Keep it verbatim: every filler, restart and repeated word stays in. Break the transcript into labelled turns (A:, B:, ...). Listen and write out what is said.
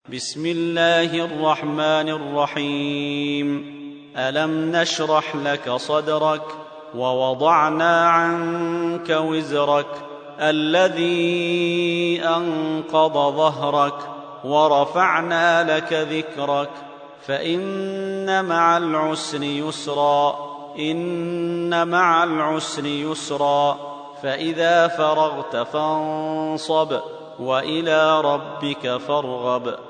A: بسم الله الرحمن الرحيم. ألم نشرح لك صدرك ووضعنا عنك وزرك الذي أنقض ظهرك ورفعنا لك ذكرك فإن مع العسر يسرا إن مع العسر يسرا فإذا فرغت فانصب وإلى ربك فارغب.